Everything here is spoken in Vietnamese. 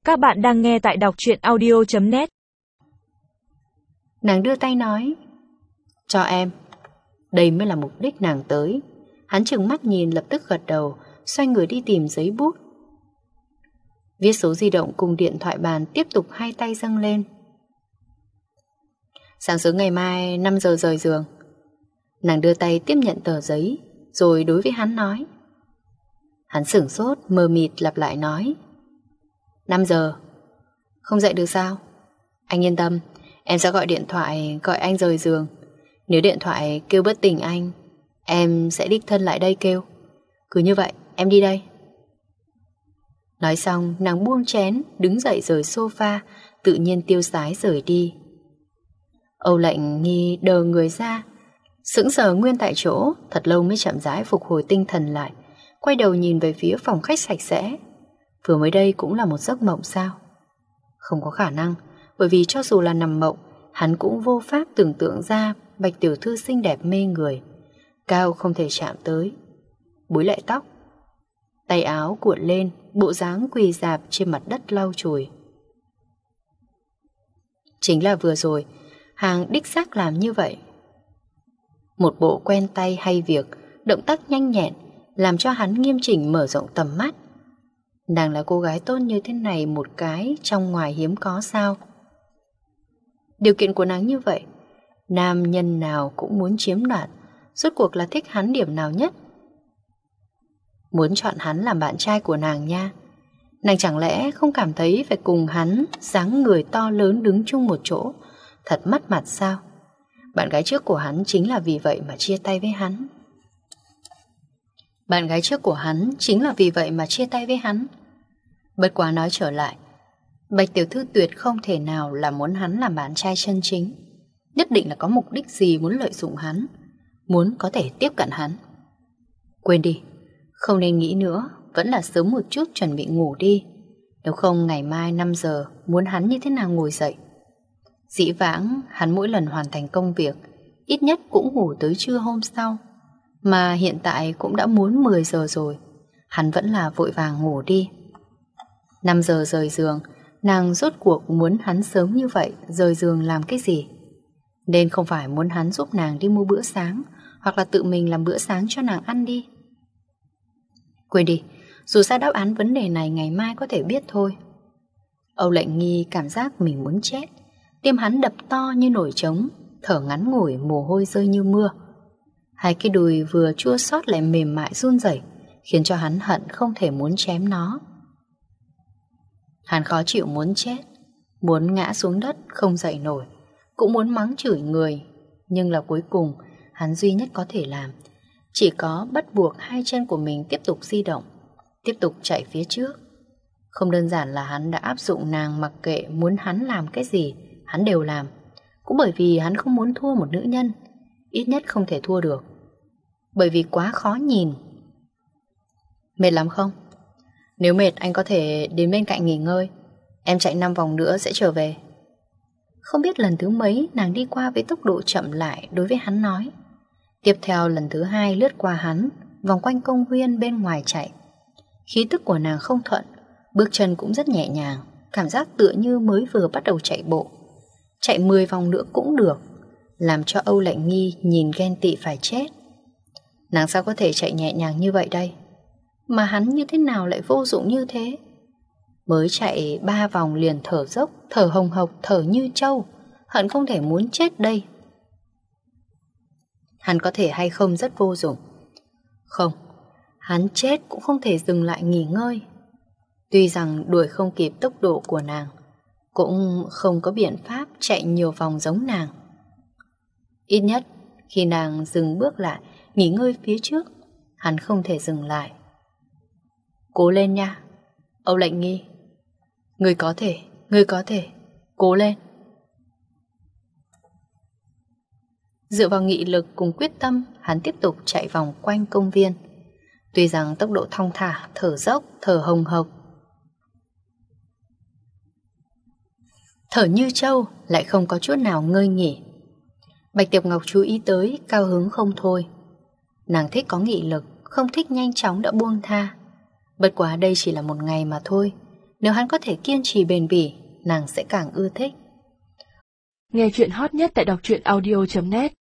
Các bạn đang nghe tại đọc truyện audio.net. Nàng đưa tay nói: "Cho em." Đây mới là mục đích nàng tới. Hắn trừng mắt nhìn, lập tức gật đầu, xoay người đi tìm giấy bút. Viết số di động cùng điện thoại bàn, tiếp tục hai tay dâng lên. "Sáng sớm ngày mai 5 giờ rời giường." Nàng đưa tay tiếp nhận tờ giấy, rồi đối với hắn nói. Hắn sửng sốt, mờ mịt lặp lại nói: 5 giờ. Không dậy được sao? Anh yên tâm, em sẽ gọi điện thoại gọi anh rời giường. Nếu điện thoại kêu bất tỉnh anh, em sẽ đích thân lại đây kêu. Cứ như vậy, em đi đây. Nói xong, nàng buông chén, đứng dậy rời sofa, tự nhiên tiêu sái rời đi. Âu Lệnh Nghi đờ người ra, sững sờ nguyên tại chỗ, thật lâu mới chậm rãi phục hồi tinh thần lại, quay đầu nhìn về phía phòng khách sạch sẽ. Vừa mới đây cũng là một giấc mộng sao? Không có khả năng, bởi vì cho dù là nằm mộng, hắn cũng vô pháp tưởng tượng ra Bạch tiểu thư xinh đẹp mê người, cao không thể chạm tới, búi lại tóc, tay áo cuộn lên, bộ dáng quỳ rạp trên mặt đất lau chùi. Chính là vừa rồi hàng đích xác làm như vậy. Một bộ quen tay hay việc, động tác nhanh nhẹn, làm cho hắn nghiêm chỉnh mở rộng tầm mắt. Nàng là cô gái tốt như thế này, một cái trong ngoài hiếm có sao? Điều kiện của nàng như vậy, nam nhân nào cũng muốn chiếm đoạt. Rốt cuộc là thích hắn điểm nào nhất? Muốn chọn hắn làm bạn trai của nàng nha. Nàng chẳng lẽ không cảm thấy phải cùng hắn dáng người to lớn đứng chung một chỗ thật mất mặt sao? Bạn gái trước của hắn chính là vì vậy mà chia tay với hắn. Bạn gái trước của hắn chính là vì vậy mà chia tay với hắn. Bất quá nói trở lại, Bạch tiểu thư tuyệt không thể nào là muốn hắn làm bạn trai chân chính. Nhất định là có mục đích gì muốn lợi dụng hắn, muốn có thể tiếp cận hắn. Quên đi, không nên nghĩ nữa, vẫn là sớm một chút chuẩn bị ngủ đi. Nếu không ngày mai 5 giờ muốn hắn như thế nào ngồi dậy. Dĩ vãng hắn mỗi lần hoàn thành công việc ít nhất cũng ngủ tới trưa hôm sau, mà hiện tại cũng đã muốn 10 giờ rồi, hắn vẫn là vội vàng ngủ đi. 5 giờ rời giường, nàng rốt cuộc muốn hắn sớm như vậy rời giường làm cái gì? Nên không phải muốn hắn giúp nàng đi mua bữa sáng, hoặc là tự mình làm bữa sáng cho nàng ăn đi. Quên đi, dù sao đáp án vấn đề này ngày mai có thể biết thôi. Âu Lệnh Nghi cảm giác mình muốn chết, tim hắn đập to như nổi trống, thở ngắn ngủi, mồ hôi rơi như mưa. Hai cái đùi vừa chua xót lại mềm mại run rẩy, khiến cho hắn hận không thể muốn chém nó. Hắn khó chịu muốn chết, muốn ngã xuống đất không dậy nổi, cũng muốn mắng chửi người, nhưng là cuối cùng hắn duy nhất có thể làm chỉ có bắt buộc hai chân của mình tiếp tục di động, tiếp tục chạy phía trước. Không đơn giản là hắn đã áp dụng nàng mặc kệ muốn hắn làm cái gì hắn đều làm, cũng bởi vì hắn không muốn thua một nữ nhân, ít nhất không thể thua được, bởi vì quá khó nhìn. Mệt lắm không? Nếu mệt anh có thể đến bên cạnh nghỉ ngơi, em chạy 5 vòng nữa sẽ trở về. Không biết lần thứ mấy nàng đi qua với tốc độ chậm lại đối với hắn nói. Tiếp theo lần thứ 2 lướt qua hắn, vòng quanh công viên bên ngoài chạy. Khí tức của nàng không thuận, bước chân cũng rất nhẹ nhàng, cảm giác tựa như mới vừa bắt đầu chạy bộ. Chạy 10 vòng nữa cũng được, làm cho Âu Lệnh Nghi nhìn ghen tị phải chết. Nàng sao có thể chạy nhẹ nhàng như vậy đây? Mà hắn như thế nào lại vô dụng như thế? Mới chạy 3 vòng liền thở dốc, thở hồng hộc, thở như trâu, hận không thể muốn chết đây. Hắn có thể hay không rất vô dụng? Không, hắn chết cũng không thể dừng lại nghỉ ngơi. Tuy rằng đuổi không kịp tốc độ của nàng, cũng không có biện pháp chạy nhiều vòng giống nàng. Ít nhất khi nàng dừng bước lại, nghỉ ngơi phía trước, hắn không thể dừng lại. Cố lên nha, Âu Lệnh Nghi. Ngươi có thể, cố lên. Dựa vào nghị lực cùng quyết tâm, hắn tiếp tục chạy vòng quanh công viên. Tuy rằng tốc độ thong thả, thở dốc, thở hồng hộc, thở như trâu, lại không có chút nào ngơi nghỉ. Bạch Tiệp Ngọc chú ý tới, cao hứng không thôi. Nàng thích có nghị lực, không thích nhanh chóng đã buông tha. Bất quá đây chỉ là một ngày mà thôi, Nếu hắn có thể kiên trì bền bỉ, nàng sẽ càng ưa thích. Nghe chuyện hot nhất tại đọc truyện audio.net